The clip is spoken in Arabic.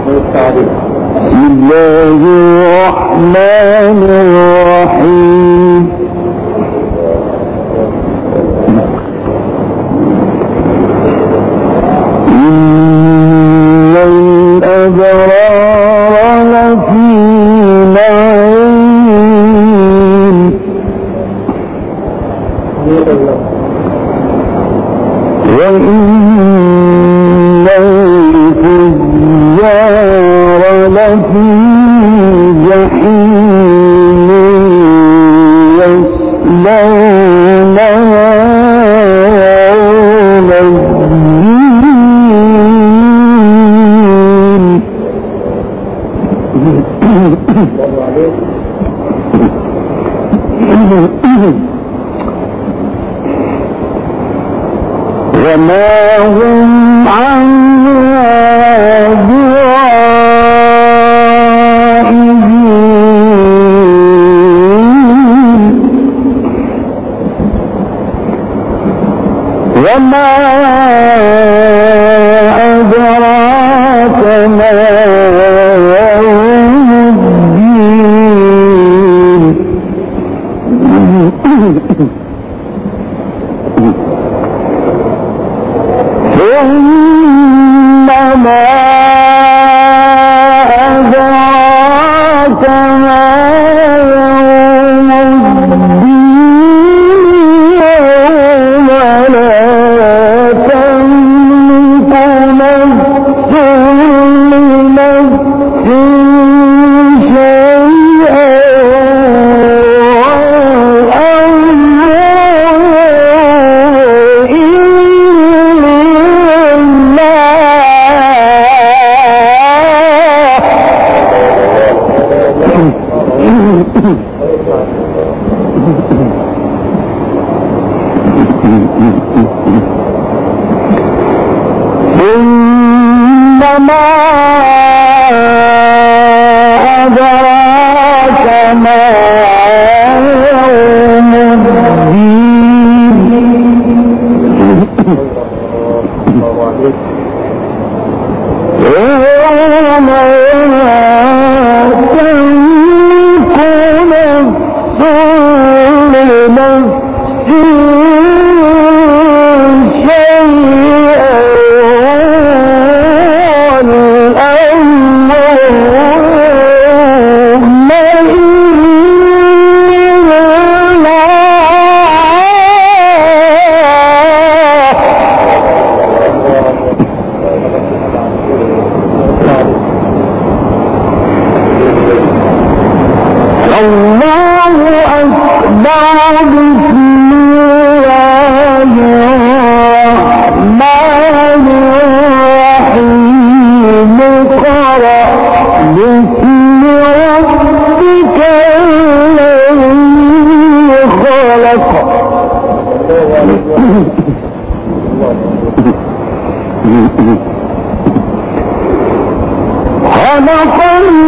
بسم الله الرحمن الرحيم إن الأبرار لفي نعيم وإن الفجار لفي جحيم يصلونها يوم الدين وما هم عنها بغائبين وما أدراك ما يوم الدين ثم ما أدراك ما يوم الدين يوم لا تملك نفس لنفس شيئا ثم ما أدراك ما يوم الدين يوم خلق